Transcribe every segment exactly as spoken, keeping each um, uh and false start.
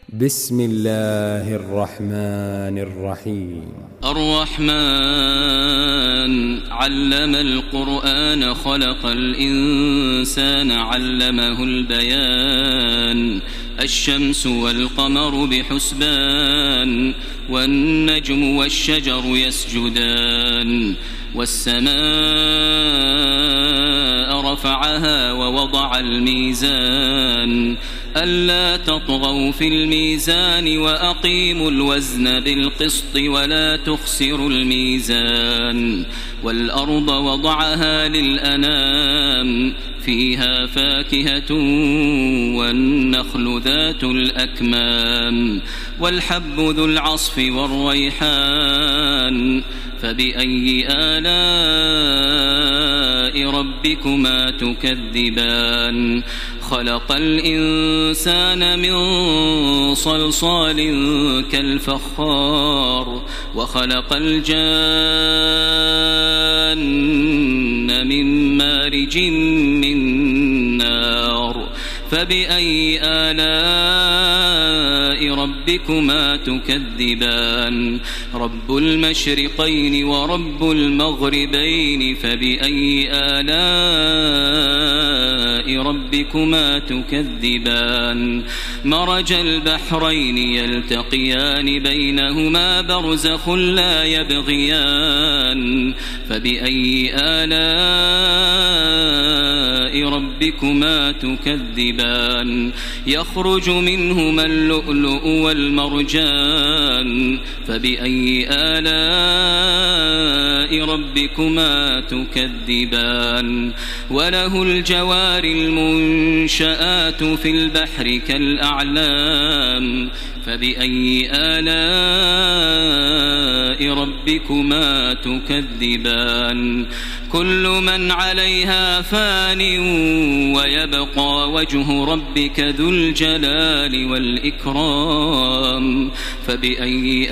بسم الله الرحمن الرحيم. الرحمن علم القرآن خلق الإنسان علمه البيان. الشمس والقمر بحسبان والنجم والشجر يسجدان والسماء رفعها ووضع الميزان ألا تطغوا في الميزان وأقيموا الوزن بالقسط ولا تخسروا الميزان. والأرض وضعها للأنام فيها فاكهة والنخل ذات الأكمام والحب ذو العصف والريحان. فبأي آلاء ربكما تكذبان؟ خلق الإنسان من صلصال كالفخار وخلق الجان من مارج من نار. فبأي آلاء ربكما تكذبان؟ رب المشرقين ورب المغربين. فبأي آلاء ربكما تكذبان؟ مرج البحرين يلتقيان بينهما برزخ لا يبغيان. فبأي آلاء ربكما تكذبان؟ يخرج منهما اللؤلؤ والمرجان. فبأي آلاء ربكما تكذبان؟ وله الجوار المنشآت في البحر كالأعلام. فبأي آلاء ربكما تكذبان؟ كل من عليها فان ويبقى وجه ربك ذو الجلال والإكرام. فبأي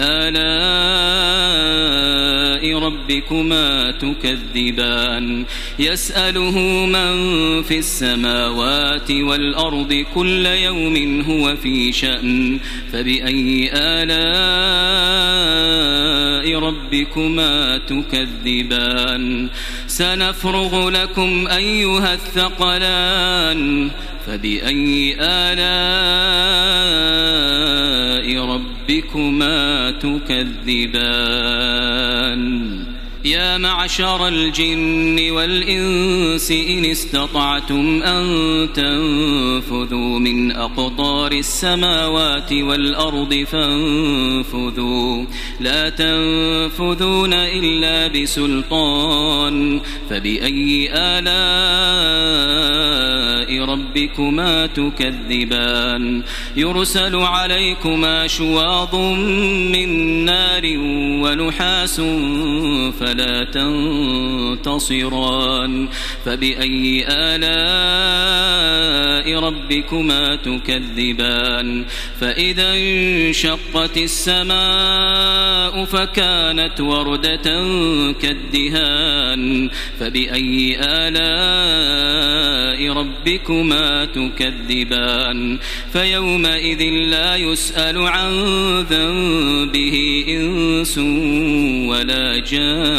آلاء ربكما تكذبان؟ يسأله من في السماوات والأرض كل يوم هو في شأن. فبأي آلاء ربكما تكذبان؟ سنفرغ لكم أيها الثقلان. فبأي آلاء ربكما تكذبان؟ يا معشر الجن والإنس إن استطعتم أن تنفذوا من أقطار السماوات والأرض فانفذوا لا تنفذون إلا بسلطان. فبأي آلاء ربكما تكذبان؟ يرسل عليكما شواظ من نار ونحاس فلا تنتصران. فبأي آلاء ربكما تكذبان؟ فإذا انشقت السماء فكانت وردة كالدهان. فبأي آلاء ربكما تكذبان؟ فيومئذ لا يسأل عن ذنبه إنس ولا جان.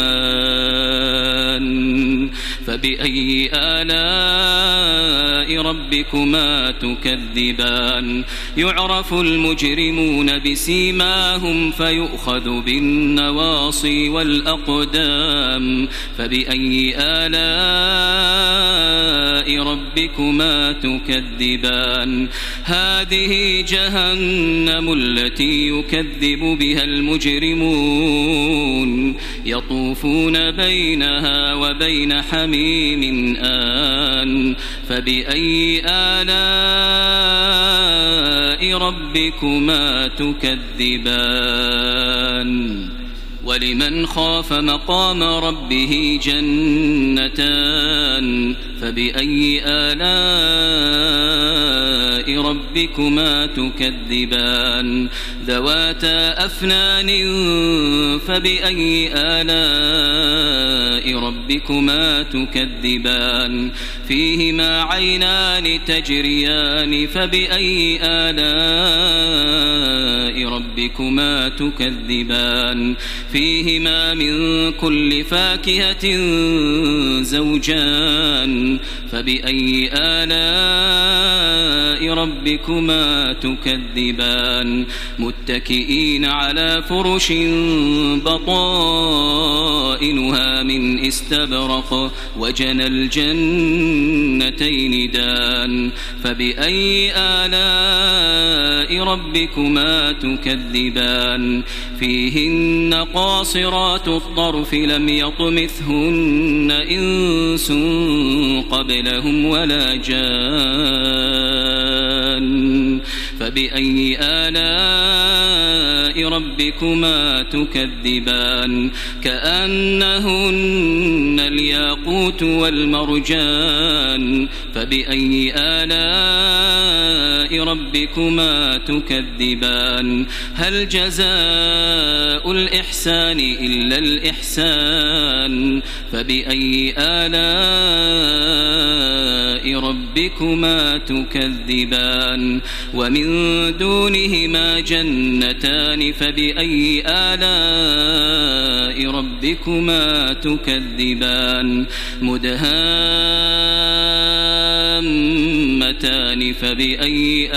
فبأي آلاء ربكما تكذبان؟ يعرف المجرمون بسيماهم فيؤخذ بالنواصي والأقدام. فبأي آلاء ربكما تكذبان؟ هذه جهنم التي يكذب بها المجرمون يطوفون بينها وبين حميم آن. فبأي آلاء ربكما تكذبان؟ ولمن خاف مقام ربه جنتان. فبأي آلاء ربكما تكذبان؟ ذواتا أفنان. فبأي آلاء ربكما تكذبان؟ فيهما عينان تجريان. فبأي آلاء آلاء ربكما تكذبان فيهما من كل فاكهة زوجان فبأي آلاء ربكما تكذبان متكئين على فرش بطائنها من استبرق وجنى الجنتين دان فبأي آلاء ربكما تكذبان فيهن قاصرات الطرف لم يطمثهن إنس قبلهم ولا جان فبأي آلاء ربكما تكذبان كأنهن الياقوت والمرجان فبأي آلاء ربكما تكذبان هل جزاء الإحسان إلا الإحسان فبأي آلاء ربكما تكذبان ومن دونهما جنتان فبأي آلاء ربكما تكذبان مدهامتان فبأي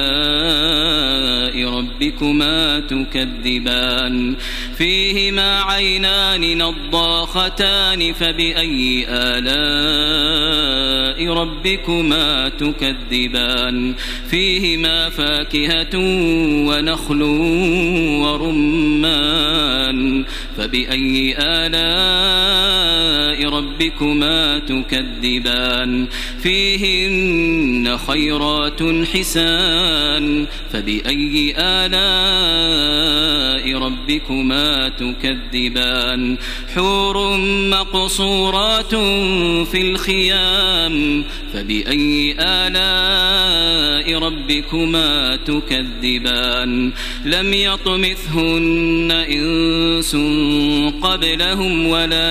آلاء ربكما تكذبان فيهما عينان نضاختان فبأي آلاء ربكما تكذبان فيهما فاكهة ونخل ورمان فبأي آلاء ربكما تكذبان فيهن خيرات حسان فبأي آلاء ربكما تكذبان حور مقصورات في الخيام فبأي آلاء ربكما تكذبان لم يطمثهن إنس قبلهم ولا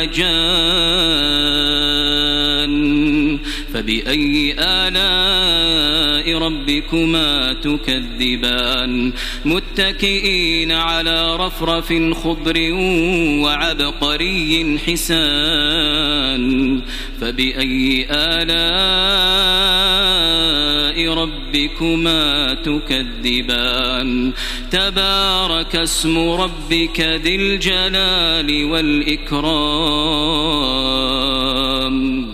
جان فبأي آلاء ربكما تكذبان متكئين على رفرف خضر وعبقري حسان فبأي آلاء ربكما تكذبان تبارك اسم ربك ذي الجلال والإكرام